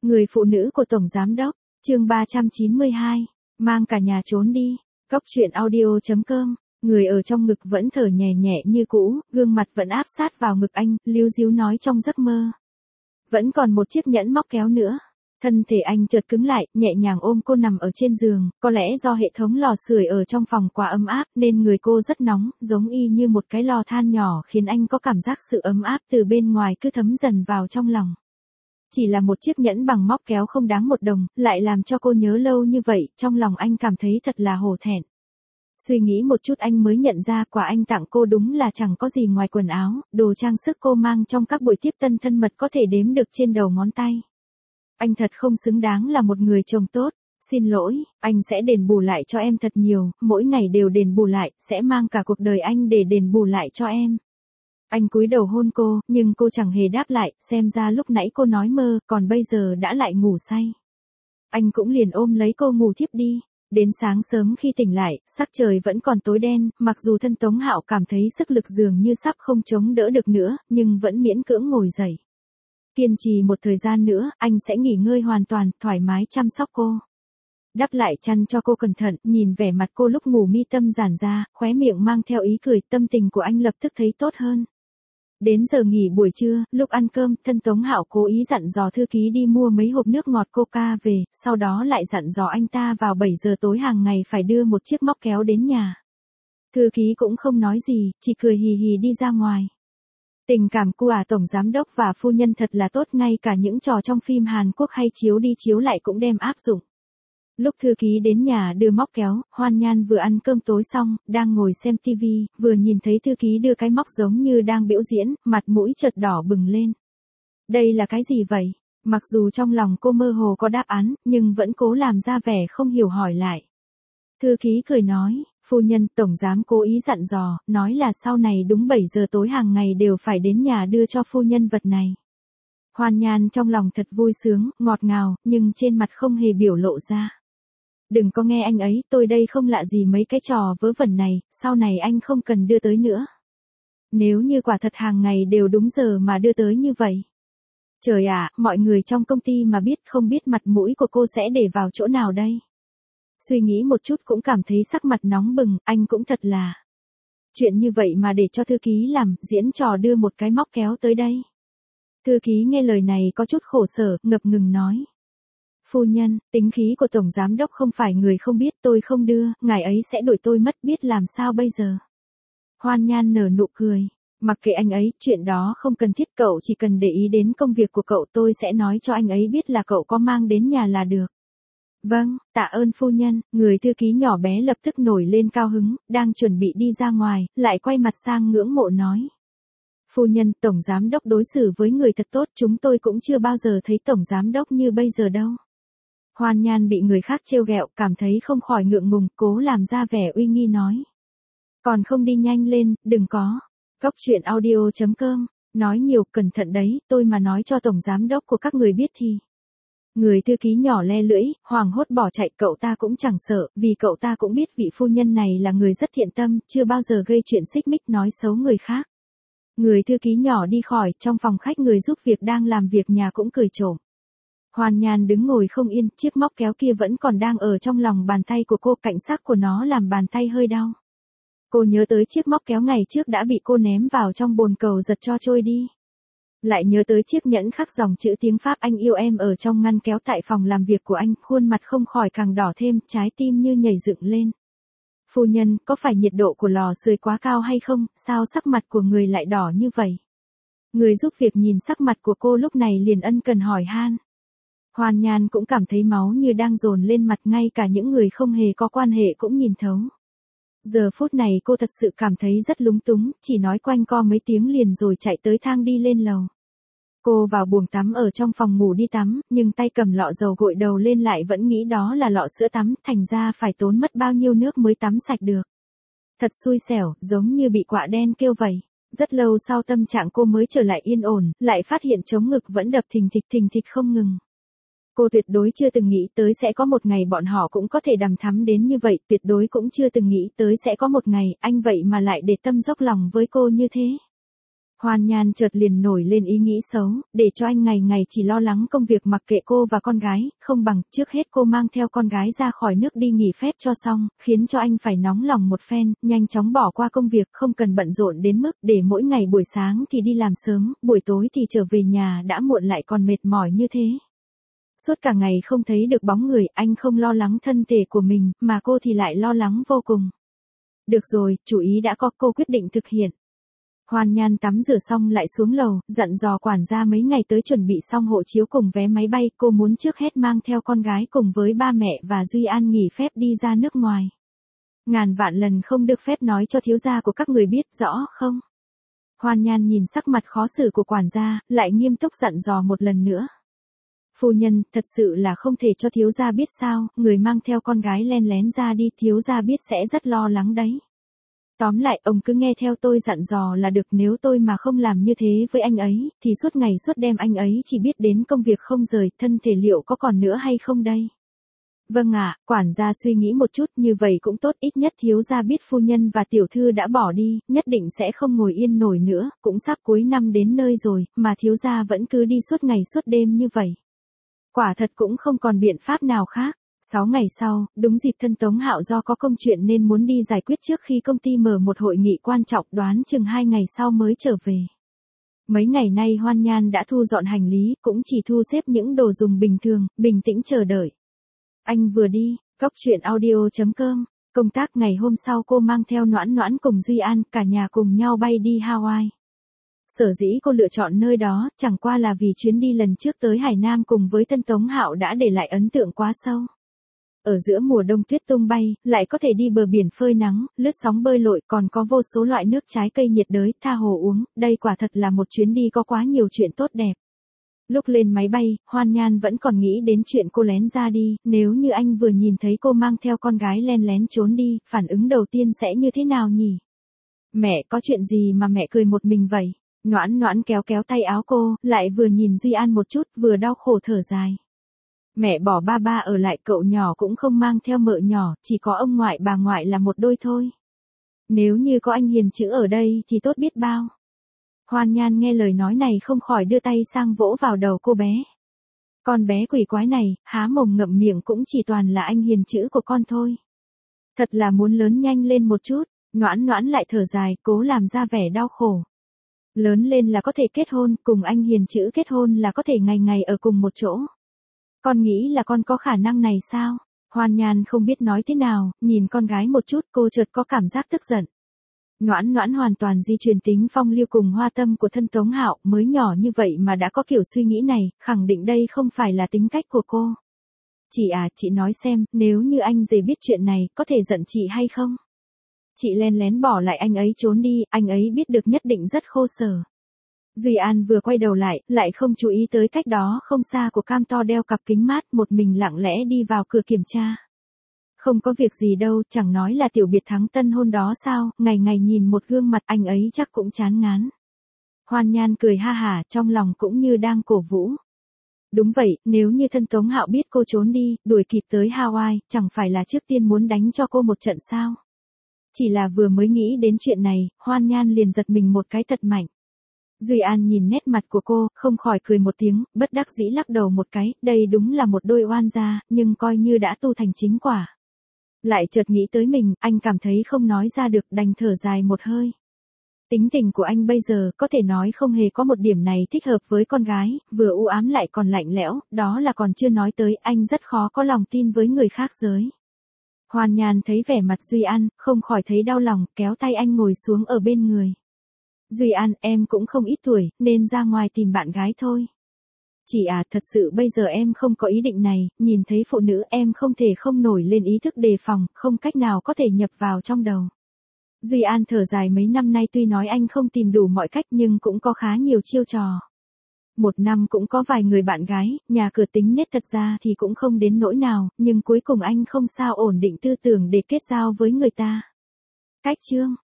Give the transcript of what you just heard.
Người phụ nữ của Tổng Giám Đốc, chương 392, mang cả nhà trốn đi, Cóc truyện audio.com, người ở trong ngực vẫn thở nhẹ nhẹ như cũ, gương mặt vẫn áp sát vào ngực anh, líu díu nói trong giấc mơ. Vẫn còn một chiếc nhẫn móc kéo nữa. Thân thể anh chợt cứng lại, nhẹ nhàng ôm cô nằm ở trên giường, có lẽ do hệ thống lò sưởi ở trong phòng quá ấm áp nên người cô rất nóng, giống y như một cái lò than nhỏ khiến anh có cảm giác sự ấm áp từ bên ngoài cứ thấm dần vào trong lòng. Chỉ là một chiếc nhẫn bằng móc kéo không đáng một đồng, lại làm cho cô nhớ lâu như vậy, trong lòng anh cảm thấy thật là hổ thẹn. Suy nghĩ một chút anh mới nhận ra quà anh tặng cô đúng là chẳng có gì ngoài quần áo, đồ trang sức cô mang trong các buổi tiếp tân thân mật có thể đếm được trên đầu ngón tay. Anh thật không xứng đáng là một người chồng tốt, xin lỗi, anh sẽ đền bù lại cho em thật nhiều, mỗi ngày đều đền bù lại, sẽ mang cả cuộc đời anh để đền bù lại cho em. Anh cúi đầu hôn cô, nhưng cô chẳng hề đáp lại, xem ra lúc nãy cô nói mơ, còn bây giờ đã lại ngủ say. Anh cũng liền ôm lấy cô ngủ thiếp đi. Đến sáng sớm khi tỉnh lại, sắc trời vẫn còn tối đen, mặc dù thân Tống Hạo cảm thấy sức lực dường như sắp không chống đỡ được nữa, nhưng vẫn miễn cưỡng ngồi dậy. Kiên trì một thời gian nữa, anh sẽ nghỉ ngơi hoàn toàn, thoải mái chăm sóc cô. Đắp lại chăn cho cô cẩn thận, nhìn vẻ mặt cô lúc ngủ mi tâm giãn ra, khóe miệng mang theo ý cười, tâm tình của anh lập tức thấy tốt hơn. Đến giờ nghỉ buổi trưa, lúc ăn cơm, thân Tống Hạo cố ý dặn dò thư ký đi mua mấy hộp nước ngọt Coca về, sau đó lại dặn dò anh ta vào 7 giờ tối hàng ngày phải đưa một chiếc móc kéo đến nhà. Thư ký cũng không nói gì, chỉ cười hì hì đi ra ngoài. Tình cảm của Tổng Giám Đốc và phu nhân thật là tốt, ngay cả những trò trong phim Hàn Quốc hay chiếu đi chiếu lại cũng đem áp dụng. Lúc thư ký đến nhà đưa móc kéo, Hoan Nhan vừa ăn cơm tối xong, đang ngồi xem tivi, vừa nhìn thấy thư ký đưa cái móc giống như đang biểu diễn, mặt mũi chợt đỏ bừng lên. Đây là cái gì vậy? Mặc dù trong lòng cô mơ hồ có đáp án, nhưng vẫn cố làm ra vẻ không hiểu hỏi lại. Thư ký cười nói, phu nhân, tổng giám cố ý dặn dò, nói là sau này đúng 7 giờ tối hàng ngày đều phải đến nhà đưa cho phu nhân vật này. Hoan Nhan trong lòng thật vui sướng, ngọt ngào, nhưng trên mặt không hề biểu lộ ra. Đừng có nghe anh ấy, tôi đây không lạ gì mấy cái trò vớ vẩn này, sau này anh không cần đưa tới nữa. Nếu như quả thật hàng ngày đều đúng giờ mà đưa tới như vậy. Trời ạ, mọi người trong công ty mà biết không biết mặt mũi của cô sẽ để vào chỗ nào đây. Suy nghĩ một chút cũng cảm thấy sắc mặt nóng bừng, anh cũng thật là. Chuyện như vậy mà để cho thư ký làm, diễn trò đưa một cái móc kéo tới đây. Thư ký nghe lời này có chút khổ sở, ngập ngừng nói. Phu nhân, tính khí của Tổng Giám Đốc không phải người không biết, tôi không đưa, ngài ấy sẽ đuổi tôi mất, biết làm sao bây giờ. Hoan Nhan nở nụ cười, mặc kệ anh ấy, chuyện đó không cần thiết, cậu chỉ cần để ý đến công việc của cậu, tôi sẽ nói cho anh ấy biết là cậu có mang đến nhà là được. Vâng, tạ ơn phu nhân, người thư ký nhỏ bé lập tức nổi lên cao hứng, đang chuẩn bị đi ra ngoài, lại quay mặt sang ngưỡng mộ nói. Phu nhân, Tổng Giám Đốc đối xử với người thật tốt, chúng tôi cũng chưa bao giờ thấy Tổng Giám Đốc như bây giờ đâu. Hoan Nhan bị người khác trêu ghẹo, cảm thấy không khỏi ngượng ngùng, cố làm ra vẻ uy nghi nói. Còn không đi nhanh lên, đừng có. Cóc truyện audio.com, nói nhiều, cẩn thận đấy, tôi mà nói cho Tổng Giám Đốc của các người biết thì. Người thư ký nhỏ le lưỡi, hoảng hốt bỏ chạy, cậu ta cũng chẳng sợ, vì cậu ta cũng biết vị phu nhân này là người rất thiện tâm, chưa bao giờ gây chuyện xích mích nói xấu người khác. Người thư ký nhỏ đi khỏi, trong phòng khách người giúp việc đang làm việc nhà cũng cười trộm. Hoan Nhan đứng ngồi không yên, chiếc móc kéo kia vẫn còn đang ở trong lòng bàn tay của cô, cảnh sắc của nó làm bàn tay hơi đau. Cô nhớ tới chiếc móc kéo ngày trước đã bị cô ném vào trong bồn cầu giật cho trôi đi. Lại nhớ tới chiếc nhẫn khắc dòng chữ tiếng Pháp anh yêu em ở trong ngăn kéo tại phòng làm việc của anh, khuôn mặt không khỏi càng đỏ thêm, trái tim như nhảy dựng lên. Phu nhân, có phải nhiệt độ của lò sưởi quá cao hay không, sao sắc mặt của người lại đỏ như vậy? Người giúp việc nhìn sắc mặt của cô lúc này liền ân cần hỏi han. Hoan Nhan cũng cảm thấy máu như đang dồn lên mặt, ngay cả những người không hề có quan hệ cũng nhìn thấu. Giờ phút này cô thật sự cảm thấy rất lúng túng, chỉ nói quanh co mấy tiếng liền rồi chạy tới thang đi lên lầu. Cô vào buồng tắm ở trong phòng ngủ đi tắm, nhưng tay cầm lọ dầu gội đầu lên lại vẫn nghĩ đó là lọ sữa tắm, thành ra phải tốn mất bao nhiêu nước mới tắm sạch được. Thật xui xẻo, giống như bị quạ đen kêu vậy. Rất lâu sau tâm trạng cô mới trở lại yên ổn, lại phát hiện trống ngực vẫn đập thình thịch không ngừng. Cô tuyệt đối chưa từng nghĩ tới sẽ có một ngày bọn họ cũng có thể đằm thắm đến như vậy, tuyệt đối cũng chưa từng nghĩ tới sẽ có một ngày, anh vậy mà lại để tâm dốc lòng với cô như thế. Hoan Nhan chợt liền nổi lên ý nghĩ xấu, để cho anh ngày ngày chỉ lo lắng công việc mặc kệ cô và con gái, không bằng trước hết cô mang theo con gái ra khỏi nước đi nghỉ phép cho xong, khiến cho anh phải nóng lòng một phen, nhanh chóng bỏ qua công việc, không cần bận rộn đến mức để mỗi ngày buổi sáng thì đi làm sớm, buổi tối thì trở về nhà đã muộn lại còn mệt mỏi như thế. Suốt cả ngày không thấy được bóng người, anh không lo lắng thân thể của mình, mà cô thì lại lo lắng vô cùng. Được rồi, chủ ý đã có, cô quyết định thực hiện. Hoan Nhan tắm rửa xong lại xuống lầu, dặn dò quản gia mấy ngày tới chuẩn bị xong hộ chiếu cùng vé máy bay, cô muốn trước hết mang theo con gái cùng với ba mẹ và Duy An nghỉ phép đi ra nước ngoài. Ngàn vạn lần không được phép nói cho thiếu gia của các người biết, rõ không? Hoan Nhan nhìn sắc mặt khó xử của quản gia, lại nghiêm túc dặn dò một lần nữa. Phu nhân, thật sự là không thể cho thiếu gia biết sao, người mang theo con gái len lén ra đi, thiếu gia biết sẽ rất lo lắng đấy. Tóm lại, ông cứ nghe theo tôi dặn dò là được, nếu tôi mà không làm như thế với anh ấy, thì suốt ngày suốt đêm anh ấy chỉ biết đến công việc không rời, thân thể liệu có còn nữa hay không đây? Vâng ạ, quản gia suy nghĩ một chút, như vậy cũng tốt, ít nhất thiếu gia biết phu nhân và tiểu thư đã bỏ đi, nhất định sẽ không ngồi yên nổi nữa, cũng sắp cuối năm đến nơi rồi, mà thiếu gia vẫn cứ đi suốt ngày suốt đêm như vậy. Quả thật cũng không còn biện pháp nào khác. 6 ngày sau, đúng dịp thân Tống Hạo do có công chuyện nên muốn đi giải quyết trước khi công ty mở một hội nghị quan trọng, đoán chừng 2 ngày sau mới trở về. Mấy ngày nay Hoan Nhan đã thu dọn hành lý, cũng chỉ thu xếp những đồ dùng bình thường, bình tĩnh chờ đợi. Anh vừa đi, Cóc Truyện Audio.com, công tác ngày hôm sau cô mang theo Noãn Noãn cùng Duy An, cả nhà cùng nhau bay đi Hawaii. Sở dĩ cô lựa chọn nơi đó, chẳng qua là vì chuyến đi lần trước tới Hải Nam cùng với thân Tống Hạo đã để lại ấn tượng quá sâu. Ở giữa mùa đông tuyết tung bay, lại có thể đi bờ biển phơi nắng, lướt sóng bơi lội, còn có vô số loại nước trái cây nhiệt đới, tha hồ uống, đây quả thật là một chuyến đi có quá nhiều chuyện tốt đẹp. Lúc lên máy bay, Hoan Nhan vẫn còn nghĩ đến chuyện cô lén ra đi, nếu như anh vừa nhìn thấy cô mang theo con gái len lén trốn đi, phản ứng đầu tiên sẽ như thế nào nhỉ? Mẹ, có chuyện gì mà mẹ cười một mình vậy? Noãn Noãn kéo kéo tay áo cô, lại vừa nhìn Duy An một chút, vừa đau khổ thở dài. Mẹ bỏ ba ba ở lại, cậu nhỏ cũng không mang theo mợ nhỏ, chỉ có ông ngoại bà ngoại là một đôi thôi. Nếu như có anh Hiền Chữ ở đây thì tốt biết bao. Hoan Nhan nghe lời nói này không khỏi đưa tay sang vỗ vào đầu cô bé. Con bé quỷ quái này, há mồm ngậm miệng cũng chỉ toàn là anh Hiền Chữ của con thôi. Thật là muốn lớn nhanh lên một chút, Noãn Noãn lại thở dài, cố làm ra vẻ đau khổ. Lớn lên là có thể kết hôn, cùng anh Hiền Chữ kết hôn là có thể ngày ngày ở cùng một chỗ. Con nghĩ là con có khả năng này sao? Hoan Nhan không biết nói thế nào, nhìn con gái một chút, cô chợt có cảm giác tức giận. Noãn Noãn hoàn toàn di truyền tính phong lưu cùng hoa tâm của thân Tống Hạo, mới nhỏ như vậy mà đã có kiểu suy nghĩ này, khẳng định đây không phải là tính cách của cô. Chị nói xem, nếu như anh rể biết chuyện này, có thể giận chị hay không? Chị len lén bỏ lại anh ấy trốn đi, anh ấy biết được nhất định rất khổ sở. Duy An vừa quay đầu lại không chú ý tới cách đó không xa của Cam to đeo cặp kính mát, một mình lặng lẽ đi vào cửa kiểm tra. Không có việc gì đâu, chẳng nói là tiểu biệt thắng tân hôn đó sao, ngày ngày nhìn một gương mặt anh ấy chắc cũng chán ngán. Hoan Nhan cười ha hả, trong lòng cũng như đang cổ vũ. Đúng vậy, nếu như thân Tống Hạo biết cô trốn đi, đuổi kịp tới Hawaii, chẳng phải là trước tiên muốn đánh cho cô một trận sao? Chỉ là vừa mới nghĩ đến chuyện này, Hoan Nhan liền giật mình một cái thật mạnh. Duy An nhìn nét mặt của cô, không khỏi cười một tiếng, bất đắc dĩ lắc đầu một cái, đây đúng là một đôi oan gia, nhưng coi như đã tu thành chính quả. Lại chợt nghĩ tới mình, anh cảm thấy không nói ra được, đành thở dài một hơi. Tính tình của anh bây giờ, có thể nói không hề có một điểm này thích hợp với con gái, vừa u ám lại còn lạnh lẽo, đó là còn chưa nói tới, anh rất khó có lòng tin với người khác giới. Hoan Nhan thấy vẻ mặt Duy An, không khỏi thấy đau lòng, kéo tay anh ngồi xuống ở bên người. Duy An, em cũng không ít tuổi, nên ra ngoài tìm bạn gái thôi. Thật sự bây giờ em không có ý định này, nhìn thấy phụ nữ em không thể không nổi lên ý thức đề phòng, không cách nào có thể nhập vào trong đầu. Duy An thở dài, mấy năm nay tuy nói anh không tìm đủ mọi cách nhưng cũng có khá nhiều chiêu trò. Một năm cũng có vài người bạn gái, nhà cửa tính nết thật ra thì cũng không đến nỗi nào, nhưng cuối cùng anh không sao ổn định tư tưởng để kết giao với người ta. Cách chương